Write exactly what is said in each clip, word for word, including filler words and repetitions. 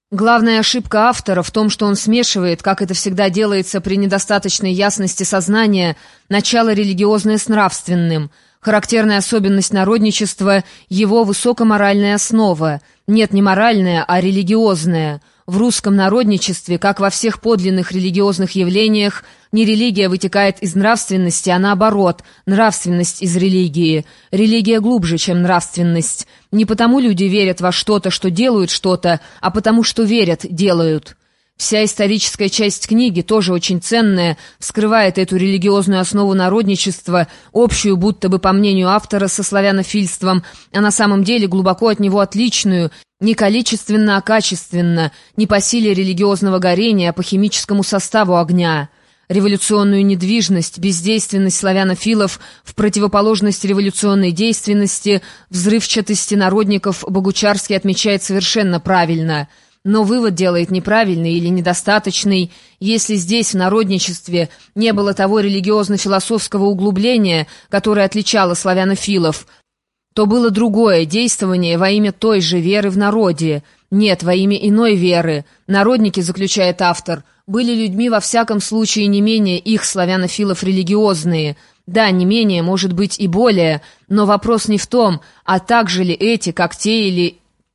Главная ошибка автора в том, что он смешивает, как это всегда делается при недостаточной ясности сознания, начало религиозное с нравственным. Характерная особенность народничества – его высокоморальная основа. Нет, не моральная, а религиозная. В русском народничестве, как во всех подлинных религиозных явлениях, не религия вытекает из нравственности, а наоборот, нравственность из религии. Религия глубже, чем нравственность. Не потому люди верят во что-то, что делают что-то, а потому что верят, делают. Вся историческая часть книги, тоже очень ценная, вскрывает эту религиозную основу народничества, общую, будто бы по мнению автора, со славянофильством, а на самом деле глубоко от него отличную, не количественно, а качественно, не по силе религиозного горения, а по химическому составу огня. Революционную недвижность, бездейственность славянофилов в противоположность революционной действенности, взрывчатости народников Богучарский отмечает совершенно правильно. Но вывод делает неправильный или недостаточный. Если здесь, в народничестве, не было того религиозно-философского углубления, которое отличало славянофилов, то было другое действование во имя той же веры в народе. Нет, во имя иной веры. Народники, заключает автор, были людьми во всяком случае не менее их, славянофилов, религиозные. Да, не менее, может быть и более, но вопрос не в том, а так же ли эти, как те или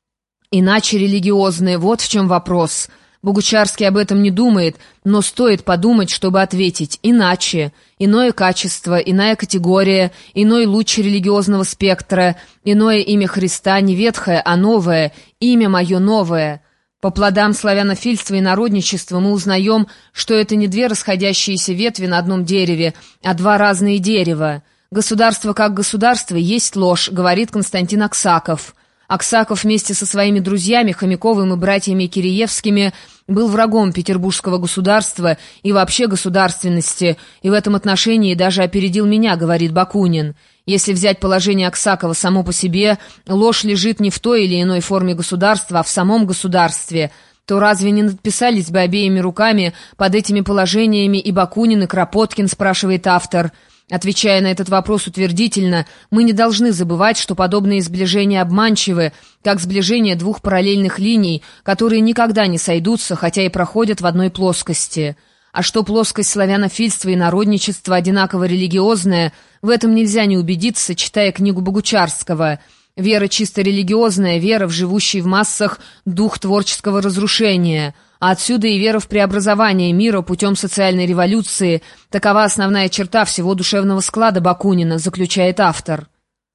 иначе религиозные, вот в чем вопрос. Богучарский об этом не думает, но стоит подумать, чтобы ответить иначе. Иное качество, иная категория, иной луч религиозного спектра, иное имя Христа, не ветхое, а новое, имя мое новое. По плодам славянофильства и народничества мы узнаем, что это не две расходящиеся ветви на одном дереве, а два разные дерева. Государство как государство есть ложь, говорит Константин Аксаков. Аксаков вместе со своими друзьями, Хомяковым и братьями Киреевскими, был врагом петербургского государства и вообще государственности, и в этом отношении даже опередил меня, говорит Бакунин. Если взять положение Аксакова само по себе, ложь лежит не в той или иной форме государства, а в самом государстве, то разве не надписались бы обеими руками под этими положениями и Бакунин, и Кропоткин, спрашивает автор. Отвечая на этот вопрос утвердительно, мы не должны забывать, что подобные сближения обманчивы, как сближение двух параллельных линий, которые никогда не сойдутся, хотя и проходят в одной плоскости. А что плоскость славянофильства и народничества одинаково религиозная, в этом нельзя не убедиться, читая книгу Богучарского. Вера чисто религиозная, вера в живущий в массах дух творческого разрушения. А отсюда и вера в преобразование мира путем социальной революции. Такова основная черта всего душевного склада Бакунина, заключает автор.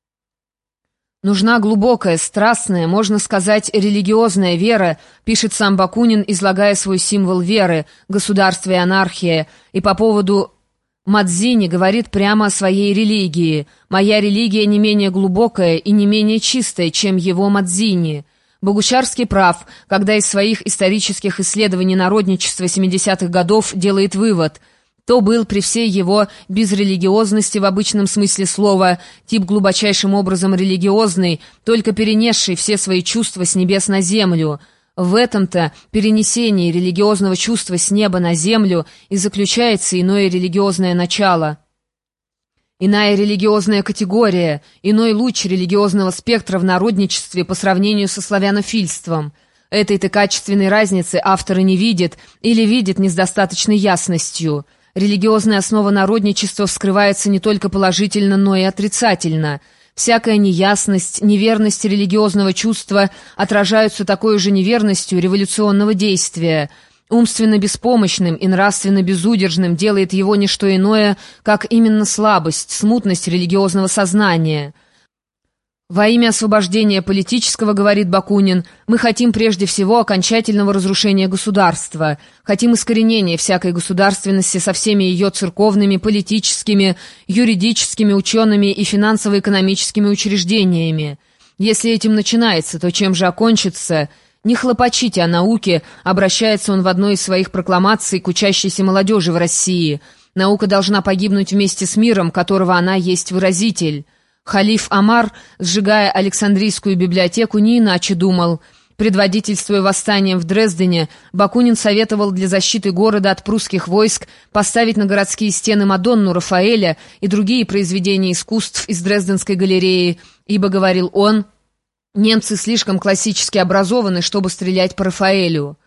Нужна глубокая, страстная, можно сказать, религиозная вера, пишет сам Бакунин, излагая свой символ веры, государство и анархия, и по поводу Мадзини говорит прямо о своей религии. «Моя религия не менее глубокая и не менее чистая, чем его Мадзини». Богучарский прав, когда из своих исторических исследований народничества семидесятых годов делает вывод. То был при всей его безрелигиозности в обычном смысле слова, тип глубочайшим образом религиозный, только перенесший все свои чувства с небес на землю. В этом-то перенесении религиозного чувства с неба на землю и заключается иное религиозное начало. Иная религиозная категория, иной луч религиозного спектра в народничестве по сравнению со славянофильством. Этой-то качественной разницы автор не видит или видит не с достаточной ясностью. Религиозная основа народничества вскрывается не только положительно, но и отрицательно. Всякая неясность, неверность религиозного чувства отражаются такой же неверностью революционного действия. Умственно беспомощным и нравственно безудержным делает его не что иное, как именно слабость, смутность религиозного сознания. Во имя освобождения политического, говорит Бакунин, мы хотим прежде всего окончательного разрушения государства, хотим искоренения всякой государственности со всеми ее церковными, политическими, юридическими, учеными и финансово-экономическими учреждениями. Если этим начинается, то чем же окончится? «Не хлопочите о науке», обращается он в одной из своих прокламаций к учащейся молодежи в России. «Наука должна погибнуть вместе с миром, которого она есть выразитель». Халиф Омар, сжигая Александрийскую библиотеку, не иначе думал. Предводительствуя восстанием в Дрездене, Бакунин советовал для защиты города от прусских войск поставить на городские стены Мадонну Рафаэля и другие произведения искусств из Дрезденской галереи, ибо, говорил он, Немцы слишком классически образованы, чтобы стрелять по Рафаэлю.